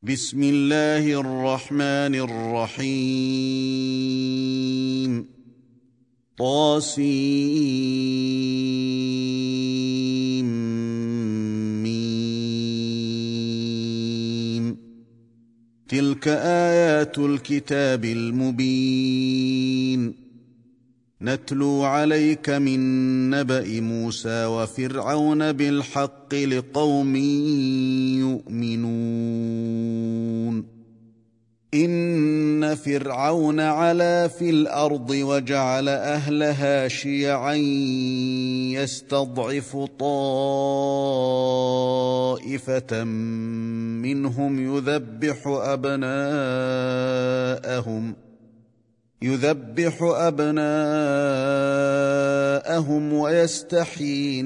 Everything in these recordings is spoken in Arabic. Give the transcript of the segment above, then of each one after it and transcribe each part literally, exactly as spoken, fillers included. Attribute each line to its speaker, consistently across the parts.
Speaker 1: بسم الله الرحمن الرحيم طاسيم ميم تلك آيات الكتاب المبين نتلو عليك من نبأ موسى وفرعون بالحق لقوم يؤمنون إن فرعون علا في الأرض وجعل أهلها شيعا يستضعف طائفة منهم يذبح أبناءهم يذبح أبناءهم ويستحيي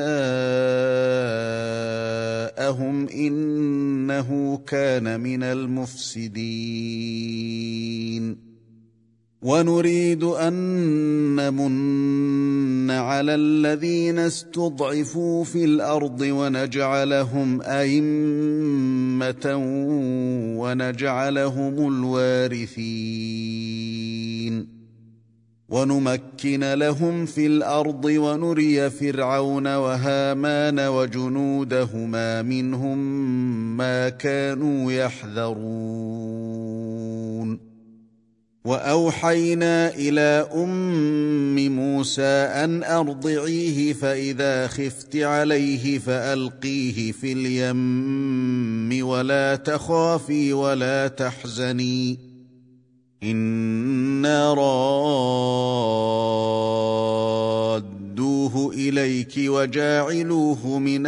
Speaker 1: نساءهم إنه كان من المفسدين ونريد أن نمن على الذين استضعفوا في الأرض ونجعلهم أئمة ونجعلهم الوارثين ونمكن لهم في الأرض ونري فرعون وهامان وجنودهما منهم ما كانوا يحذرون وأوحينا إلى أم موسى أن أرضعيه فإذا خفت عليه فألقيه في اليم ولا تخافي ولا تحزني إنا رادوه إليك وجاعلوه من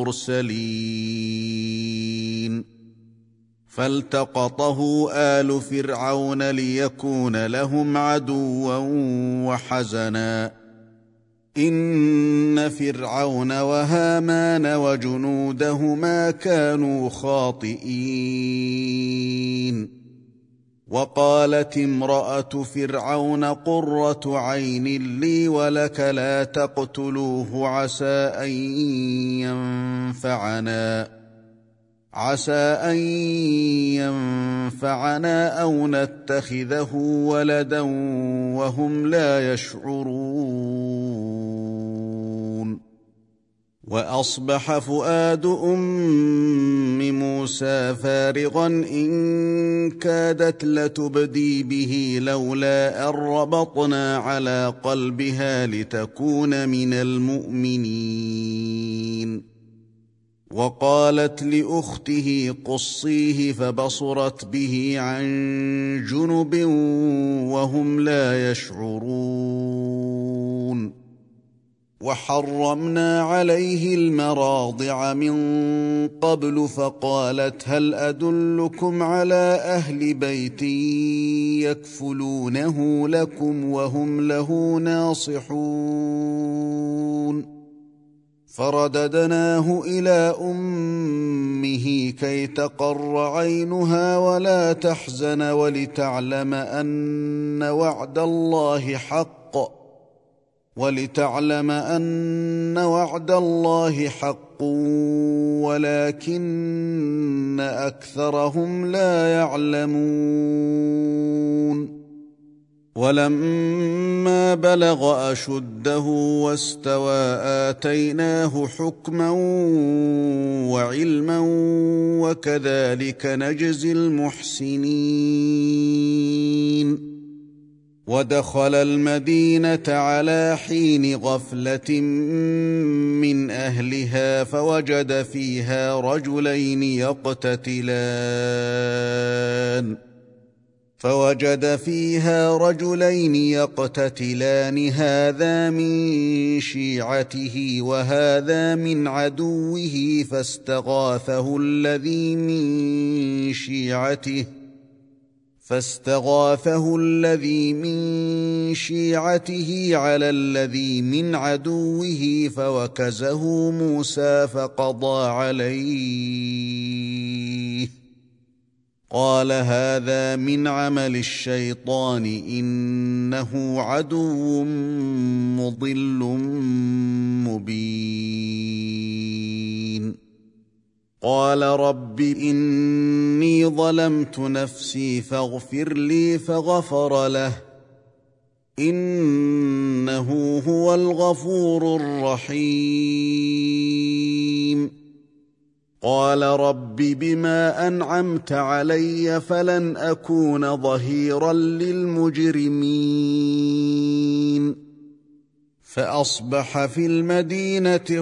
Speaker 1: المرسلين فالتقطه آل فرعون ليكون لهم عدوا وحزنا إن فرعون وهامان وجنودهما كانوا خاطئين وقالت امرأة فرعون قرة عين لي ولك لا تقتلوه عسى أن ينفعنا عسى أن ينفعنا أو نتخذه ولدا وهم لا يشعرون وأصبح فؤاد أم موسى فارغا إن كادت لتبدي به لولا أن ربطنا على قلبها لتكون من المؤمنين وقالت لأخته قصيه فبصرت به عن جنب وهم لا يشعرون وحرمنا عليه المراضع من قبل فقالت هل أدلكم على أهل بيت يكفلونه لكم وهم له ناصحون فرددناه إلى أمه كي تقر عينها ولا تحزن ولتعلم أن وعد الله حق ولتعلم أن وعد الله حق ولكن أكثرهم لا يعلمون ولما بلغ أشده واستوى آتيناه حكما وعلما وكذلك نجزي المحسنين ودخل المدينة على حين غفلة من أهلها فوجد فيها رجلين يقتتلان فوجد فيها رجلين يقتتلان هذا من شيعته وهذا من عدوه فاستغاثه الذي من شيعته فاستغاثه الذي من شيعته على الذي من عدوه فوكزه موسى فقضى عليه قال هذا من عمل الشيطان إنه عدو مضل مبين قال رب إني ظلمت نفسي فاغفر لي فغفر له إنه هو الغفور الرحيم قال رب بما أنعمت علي فلن أكون ظهيرا للمجرمين فأصبح في المدينة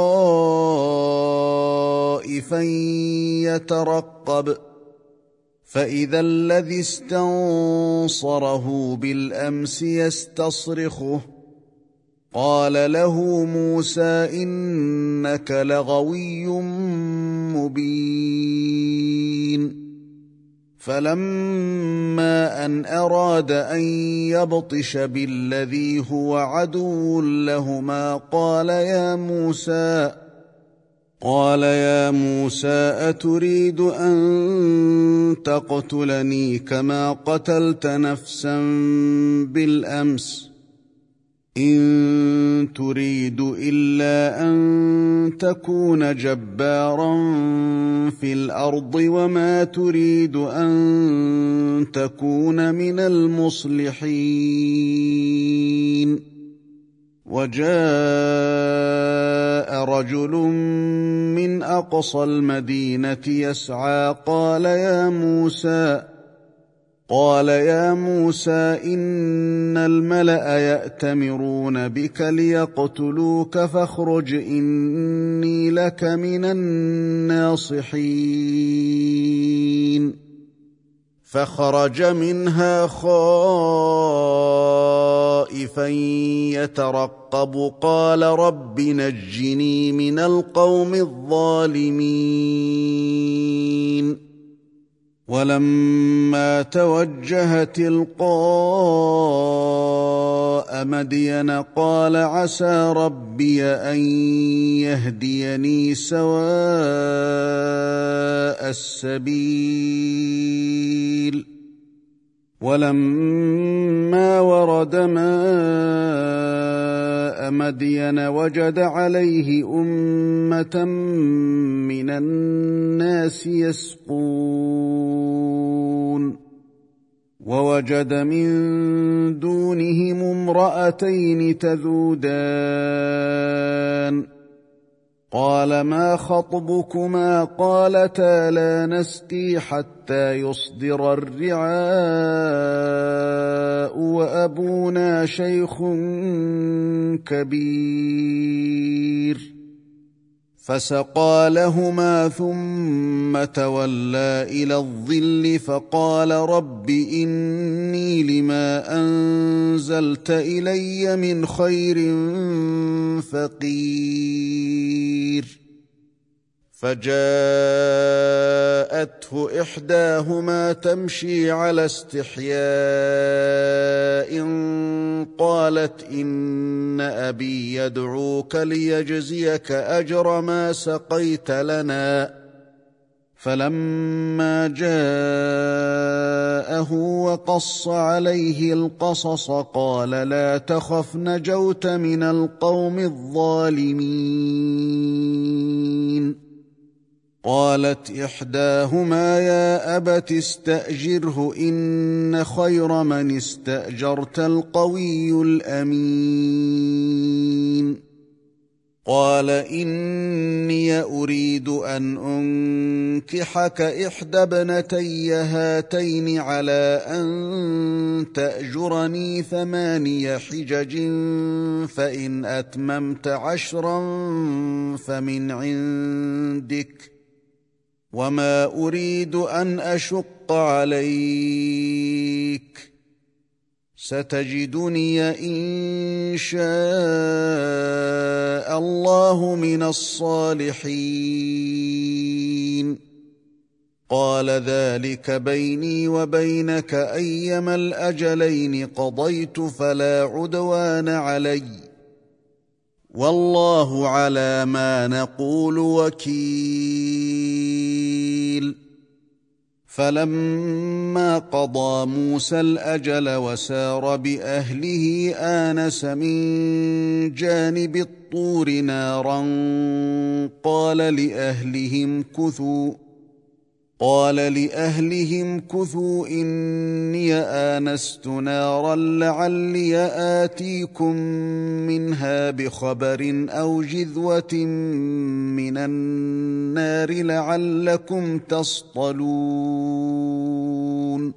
Speaker 1: خائفا يترقب فإذا الذي استنصره بالأمس يستصرخه قال له موسى إنك لغوي مبين فلما أن أراد أن يبطش بالذي هو عدو لهما قال يا موسى قال يا موسى أتريد أن تقتلني كما قتلت نفسا بالأمس إن تريد إلا أن تكون جبارا في الأرض وما تريد أن تكون من المصلحين وجاء رجل من أقصى المدينة يسعى قال يا موسى قال يا موسى إن الملأ يأتمرون بك ليقتلوك فاخرج إني لك من الناصحين فخرج منها خائفا يترقب قال رب نجني من القوم الظالمين ولما توجه تلقاء مدين قال عسى ربي أن يهديني سواء السبيل ولما ورد ماء مدين وجد عليه أمة من الناس يسقون ووجد من دونهم امرأتين تذودان قال ما خطبكما قالتا لا نسقي حتى يصدر الرعاء وأبونا شيخ كبير فسقى لهما ثم تولى إلى الظل فقال رب إني لما أنزلت إلي من خير فقير فجاءته إحداهما تمشي على استحياء قالت إن أبي يدعوك ليجزيك أجر ما سقيت لنا فلما جاءه وقص عليه القصص قال لا تخف نجوت من القوم الظالمين قالت إحداهما يا أبت استأجره إن خير من استأجرت القوي الأمين قال إني أريد أن أنكحك إحدى ابنتي هاتين على أن تأجرني ثماني حجج فإن أتممت عشرا فمن عندك وما أريد أن أشق عليك ستجدني إن شاء الله من الصالحين قال ذلك بيني وبينك أيما الأجلين قضيت فلا عدوان علي والله على ما نقول وكيل فلما قضى موسى الأجل وسار بأهله آنس من جانب الطور نارا قال لأهلهم كثوا قال لأهلهم كثوا إني آنست نارا لعلي آتيكم منها بخبر أو جذوة من النار لعلكم تصطلون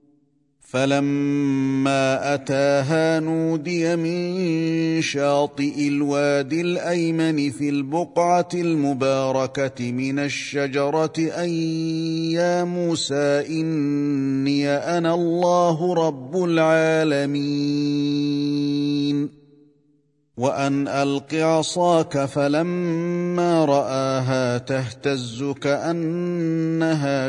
Speaker 1: فلما أتاها نودي من شاطئ الوادي الأيمن في البقعة المباركة من الشجرة أن يا موسى إني أنا الله رب العالمين وأن ألق عصاك فلما رآها تهتز كأنها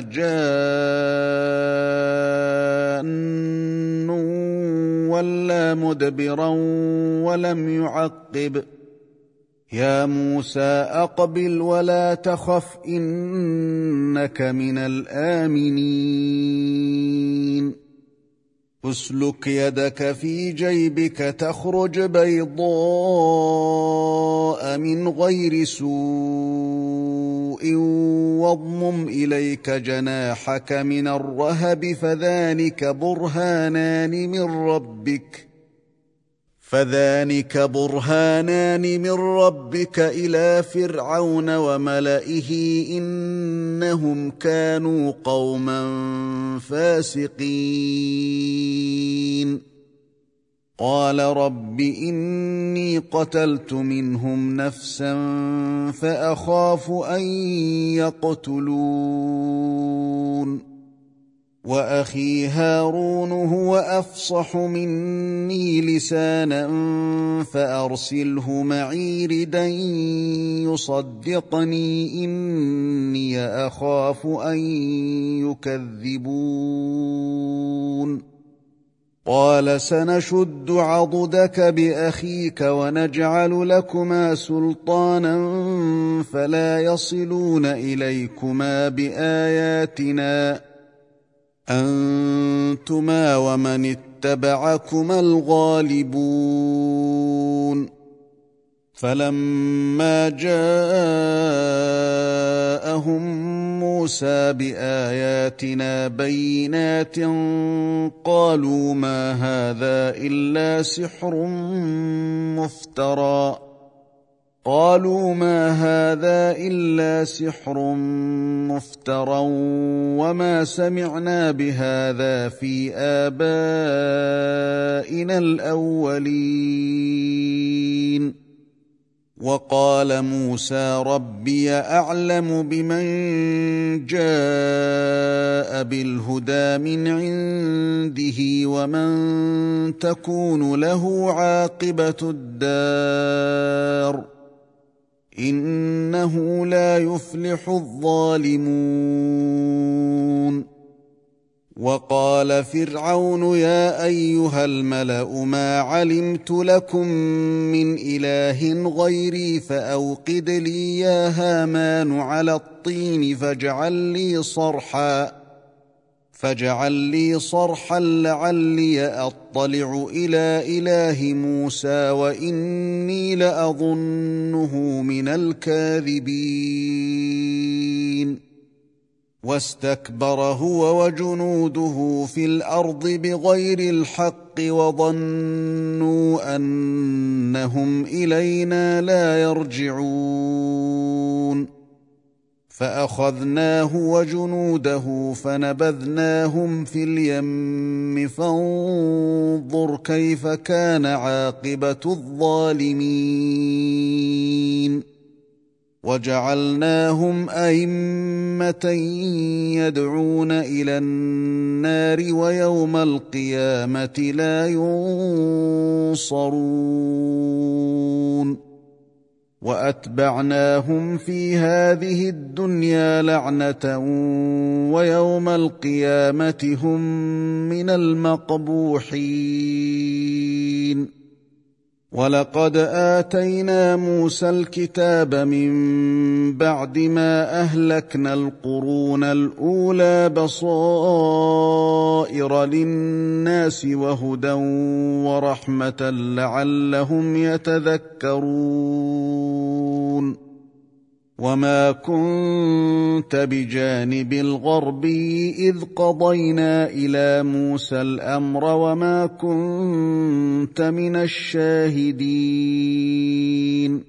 Speaker 1: جان ولا مدبرا ولم يعقب يا موسى أقبل ولا تخف إنك من الآمنين اسلك يدك في جيبك تخرج بيضاء من غير سوء واضمم إليك جناحك من الرهب فذلك برهانان من ربك فذلك برهانان من ربك إلى فرعون وملئه إنهم كانوا قوما فاسقين قال رب إني قتلت منهم نفسا فأخاف أن يقتلون وأخي هارون هو أفصح مني لسانا فأرسله معي ردا يصدقني إني أخاف أن يكذبون قال سنشد عضدك بأخيك ونجعل لكما سلطانا فلا يصلون إليكما بآياتنا أنتما ومن اتبعكما الغالبون فلما جاءهم موسى بآياتنا بينات قالوا ما هذا إلا سحر مفترى قالوا ما هذا إلا سحر مفترى وما سمعنا بهذا في آبائنا الأولين وقال موسى ربي أعلم بمن جاء بالهدى من عنده ومن تكون له عاقبة الدار إنه لا يفلح الظالمون وقال فرعون يا أيها الملأ ما علمت لكم من إله غيري فأوقد لي يا هامان على الطين فاجعل لي صرحا فاجعل لي صرحا لعلي أطلع إلى إله موسى وإني لأظنه من الكاذبين واستكبر هو وجنوده في الأرض بغير الحق وظنوا أنهم إلينا لا يرجعون فأخذناه وجنوده فنبذناهم في اليم فانظر كيف كان عاقبة الظالمين وجعلناهم أئمة يدعون إلى النار ويوم القيامة لا ينصرون وأتبعناهم في هذه الدنيا لعنة ويوم القيامة هم من المقبوحين وَلَقَدْ آتَيْنَا مُوسَى الْكِتَابَ مِن بَعْدِ مَا أَهْلَكْنَا الْقُرُونَ الْأُولَى بَصَائِرَ لِلنَّاسِ وَهُدًى وَرَحْمَةً لَّعَلَّهُمْ يَتَذَكَّرُونَ وَمَا كُنتَ بِجَانِبِ الْغَرْبِيِّ إِذْ قَضَيْنَا إِلَىٰ مُوسَى الْأَمْرَ وَمَا كُنتَ مِنَ الشَّاهِدِينَ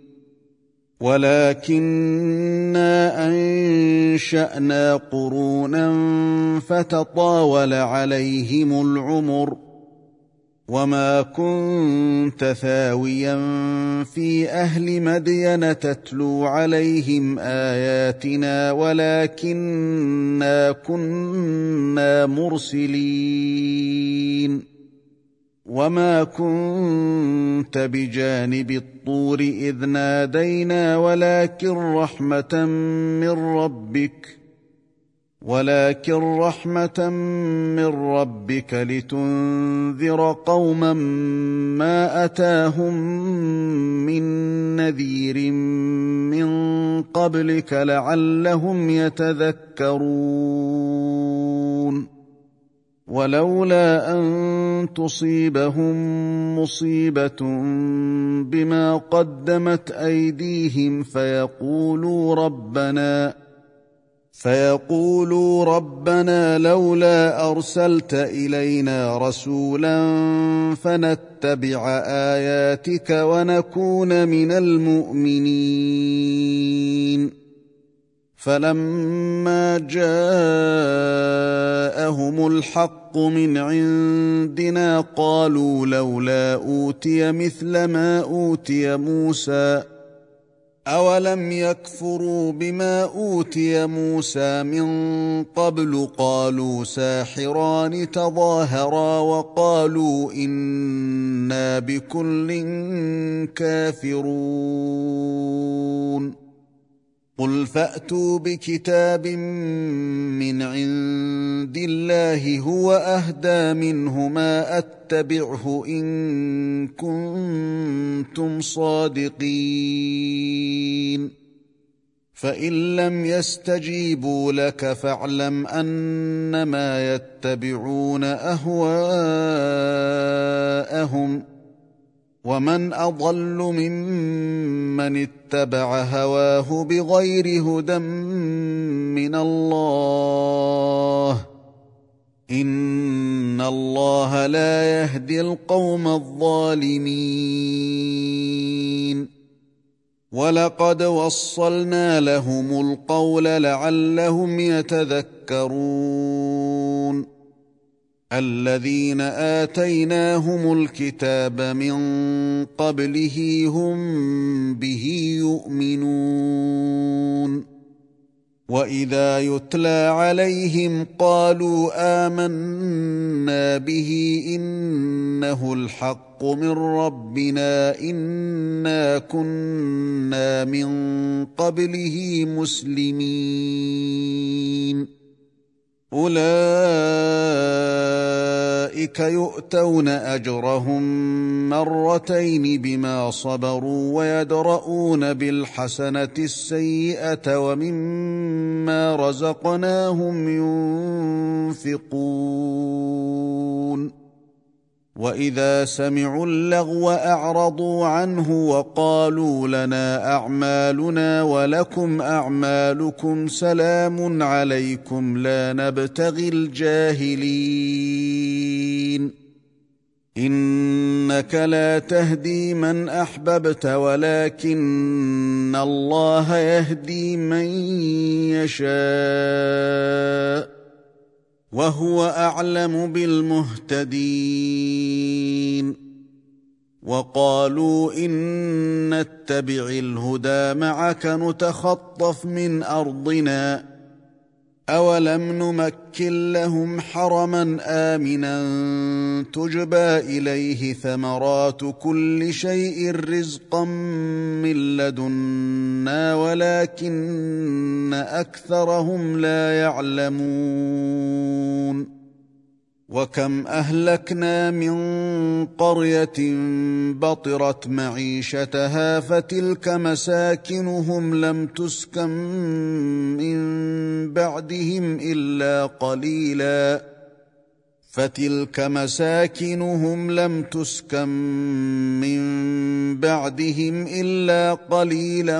Speaker 1: وَلَٰكِنَّا أَنشَأْنَا قُرُونًا فَتَطَاوَلَ عَلَيْهِمُ الْعُمُرُ وَمَا كُنتَ ثَاوِيًا فِي أَهْلِ مَدْيَنَ تَتْلُو عَلَيْهِمْ آيَاتِنَا وَلَٰكِنَّا كُنَّا مُرْسِلِينَ وَمَا كُنتَ بِجَانِبِ الطُّورِ إِذْ نَادَيْنَا وَلَٰكِن رَّحْمَةً مِّن رَّبِّكَ ولكن رحمة من ربك لتنذر قوما ما أتاهم من نذير من قبلك لعلهم يتذكرون ولولا أن تصيبهم مصيبة بما قدمت أيديهم فيقولوا ربنا فيقولوا ربنا لولا أرسلت إلينا رسولا فنتبع آياتك ونكون من المؤمنين فلما جاءهم الحق من عندنا قالوا لولا أوتي مثل ما أوتي موسى أولم يكفروا بما أوتي موسى من قبل قالوا ساحران تظاهرا وقالوا إنا بكل كافرون قل فأتوا بكتاب من عند الله هو أهدى منهما أتبعه إن كنتم صادقين فإن لم يستجيبوا لك فاعلم أنما يتبعون أهواءهم ومن أضل ممن اتبع هواه بغير هدى من الله إن الله لا يهدي القوم الظالمين ولقد وصلنا لهم القول لعلهم يتذكرون الذين آتيناهم الكتاب من قبله هم به يؤمنون وإذا يتلى عليهم قالوا آمنا به إنه الحق من ربنا إنا كنا من قبله مسلمين أولئك يؤتون أجرهم مرتين بما صبروا ويدرؤون بالحسنة السيئة ومما رزقناهم ينفقون وإذا سمعوا اللغو أعرضوا عنه وقالوا لنا أعمالنا ولكم أعمالكم سلام عليكم لا نبتغي الجاهلين إنك لا تهدي من أحببت ولكن الله يهدي من يشاء وهو أعلم بالمهتدين وقالوا إن نتبع الهدى معك نتخطف من أرضنا أولم نمكن لهم حرما آمنا تجبى إليه ثمرات كل شيء رزقا من لدنا ولكن أكثرهم لا يعلمون وكم أهلكنا من قرية بطرت معيشتها فتلك مساكنهم لم تسكن من بعدهم إلا قليلا فتلك مساكنهم لم تسكن من بعدهم إلا قليلا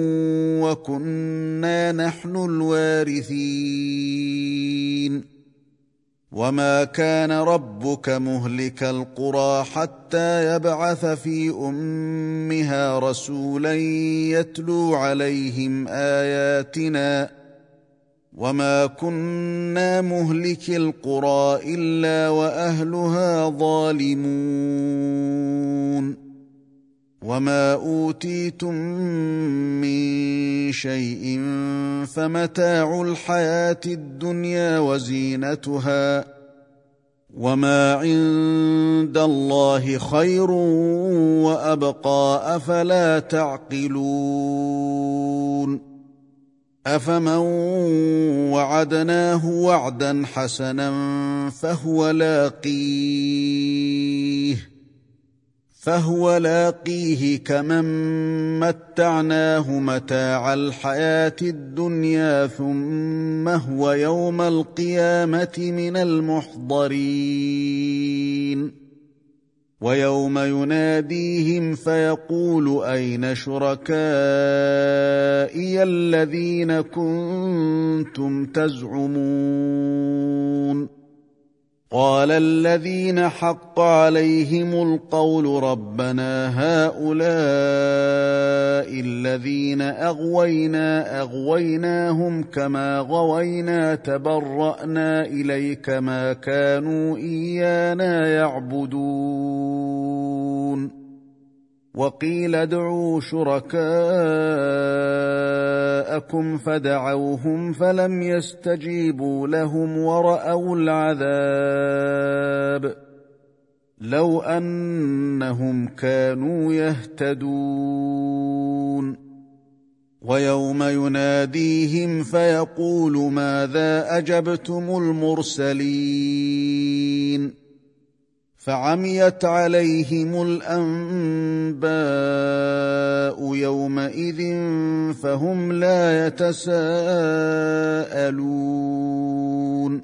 Speaker 1: وكنا نحن الوارثين وما كان ربك مهلك القرى حتى يبعث في أمها رسولا يتلو عليهم آياتنا وما كنا مهلك القرى إلا وأهلها ظالمون وما أوتيتم من شيء فمتاع الحياة الدنيا وزينتها وما عند الله خير وأبقى أفلا تعقلون أفمن وعدناه وعدا حسنا فهو لاقيه فهو لاقيه كمن متعناه متاع الحياة الدنيا ثم هو يوم القيامة من المحضرين ويوم يناديهم فيقول أين شركائي الذين كنتم تزعمون قال الذين حق عليهم القول ربنا هؤلاء الذين أغوينا أغويناهم كما غوينا تبرأنا إليك ما كانوا إيانا يعبدون وقيل ادعوا شركاءكم فدعوهم فلم يستجيبوا لهم ورأوا العذاب لو أنهم كانوا يهتدون ويوم يناديهم فيقول ماذا أجبتم المرسلين فعميت عليهم الأنباء يومئذ فهم لا يتساءلون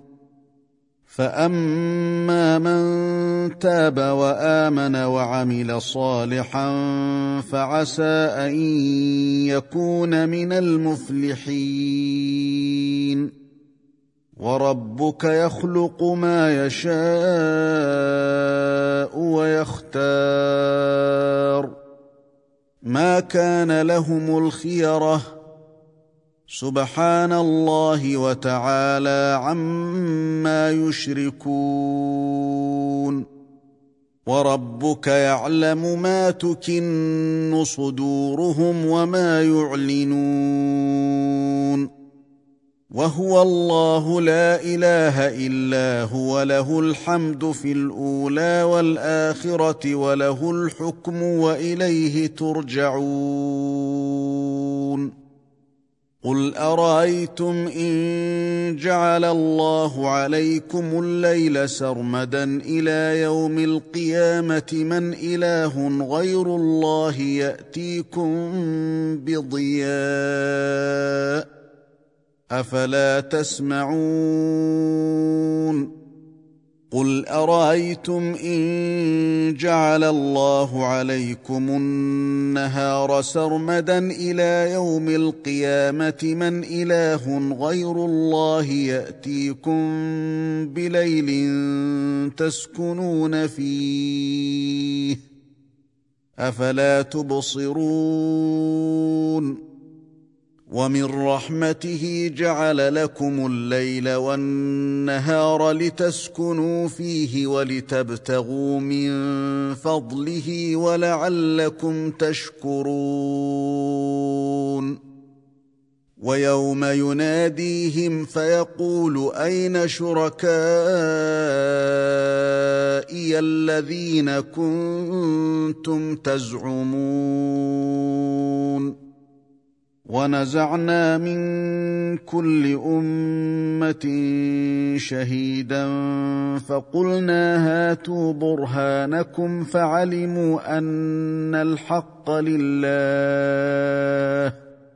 Speaker 1: فأما من تاب وآمن وعمل صالحا فعسى أن يكون من المفلحين وربك يخلق ما يشاء ويختار ما كان لهم الخيرة سبحان الله وتعالى عما يشركون وربك يعلم ما تكن صدورهم وما يعلنون وهو الله لا إله إلا هو له الحمد في الأولى والآخرة وله الحكم وإليه ترجعون قل أرأيتم إن جعل الله عليكم الليل سرمدا إلى يوم القيامة من إله غير الله يأتيكم بضياء أفلا تسمعون قل أرأيتم إن جعل الله عليكم النهار سرمدا إلى يوم القيامة من إله غير الله يأتيكم بليل تسكنون فيه أفلا تبصرون ومن رحمته جعل لكم الليل والنهار لتسكنوا فيه ولتبتغوا من فضله ولعلكم تشكرون ويوم يناديهم فيقول أين شركائي الذين كنتم تزعمون ونزعنا من كل أمة شهيدا فقلنا هاتوا برهانكم فعلموا أن الحق لله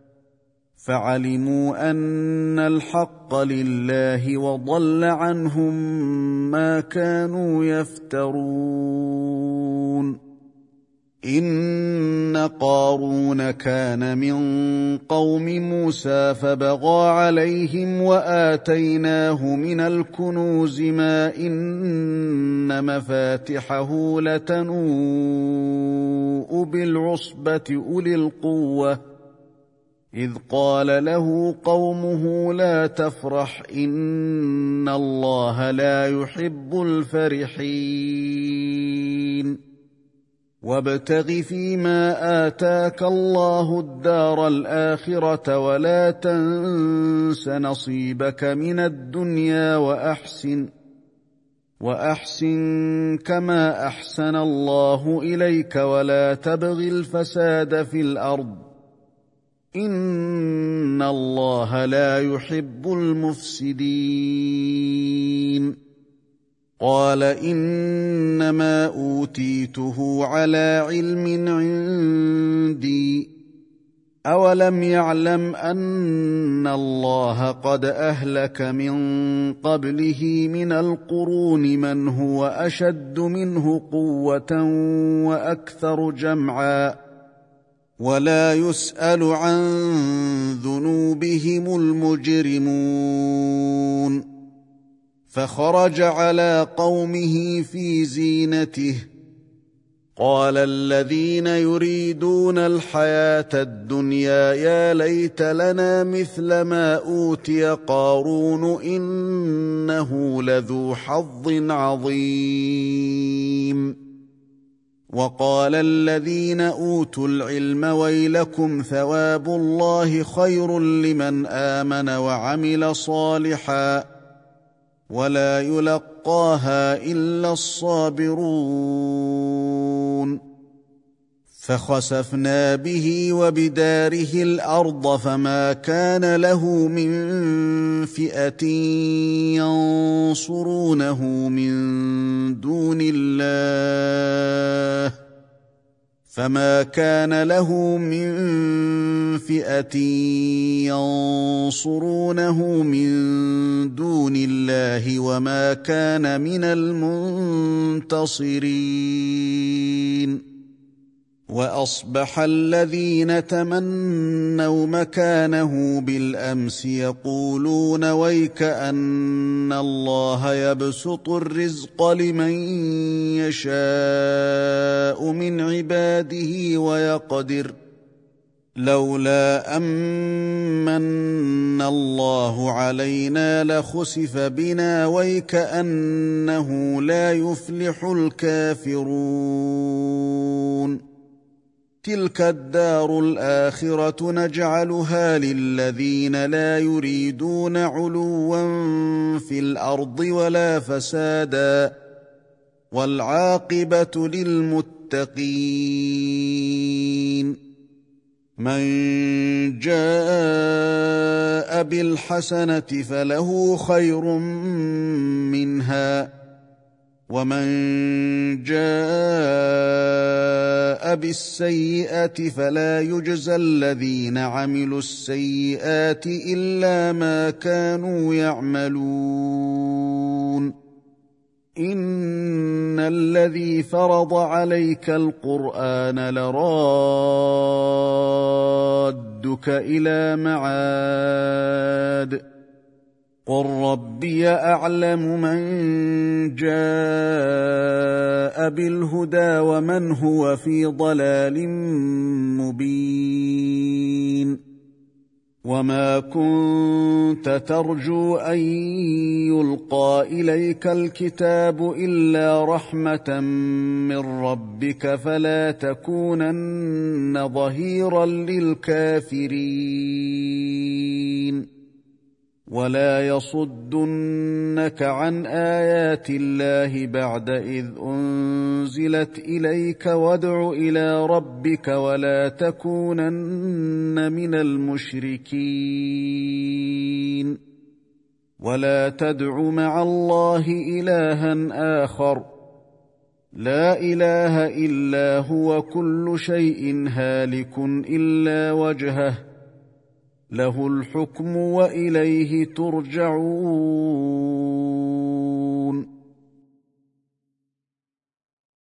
Speaker 1: فعلموا أن الحق لله وضل عنهم ما كانوا يفترون. إن قارون كان من قوم موسى فبغى عليهم وآتيناه من الكنوز ما إن مفاتحه لتنوء بالعصبة أولي القوة إذ قال له قومه لا تفرح إن الله لا يحب الفرحين. وابتغ فيما آتاك الله الدار الآخرة ولا تنس نصيبك من الدنيا وأحسن وأحسن كما أحسن الله إليك ولا تبغ الفساد في الأرض إن الله لا يحب المفسدين. قال إنما أوتيته على علم عندي أولم يعلم أن الله قد أهلك من قبله من القرون من هو أشد منه قوة وأكثر جمعا ولا يسأل عن ذنوبهم المجرمون. فخرج على قومه في زينته قال الذين يريدون الحياة الدنيا يا ليت لنا مثل ما أوتي قارون إنه لذو حظ عظيم. وقال الذين أوتوا العلم ويلكم ثواب الله خير لمن آمن وعمل صالحا ولا يلقاها إلا الصابرون. فخسفنا به وبداره الأرض فما كان له من فئة ينصرونه من دون الله فما كان له من فئة ينصرونه من دون الله وما كان من المنتصرين. وأصبح الذين تمنوا مكانه بالأمس يقولون ويك أن الله يبسط الرزق لمن يشاء من عباده ويقدر لولا أمن الله علينا لخسف بنا ويك أنه لا يفلح الكافرون. تلك الدار الآخرة نجعلها للذين لا يريدون علوا في الأرض ولا فسادا والعاقبة للمتقين. من جاء بالحسنة فله خير منها ومن جاء بالسيئة فلا يجزى الذين عملوا السيئات إلا ما كانوا يعملون. إن الذي فرض عليك القرآن لرادك إلى معاد قل ربي أعلم من جاء بالهدى ومن هو في ضلال مبين. وما كنت ترجو أن يلقى إليك الكتاب إلا رحمة من ربك فلا تكونن ظهيرا للكافرين. ولا يصدنك عن آيات الله بعد إذ أنزلت إليك وادع إلى ربك ولا تكونن من المشركين ولا تدع مع الله إلها آخر لا إله إلا هو كل شيء هالك إلا وجهه له الحكم وإليه ترجعون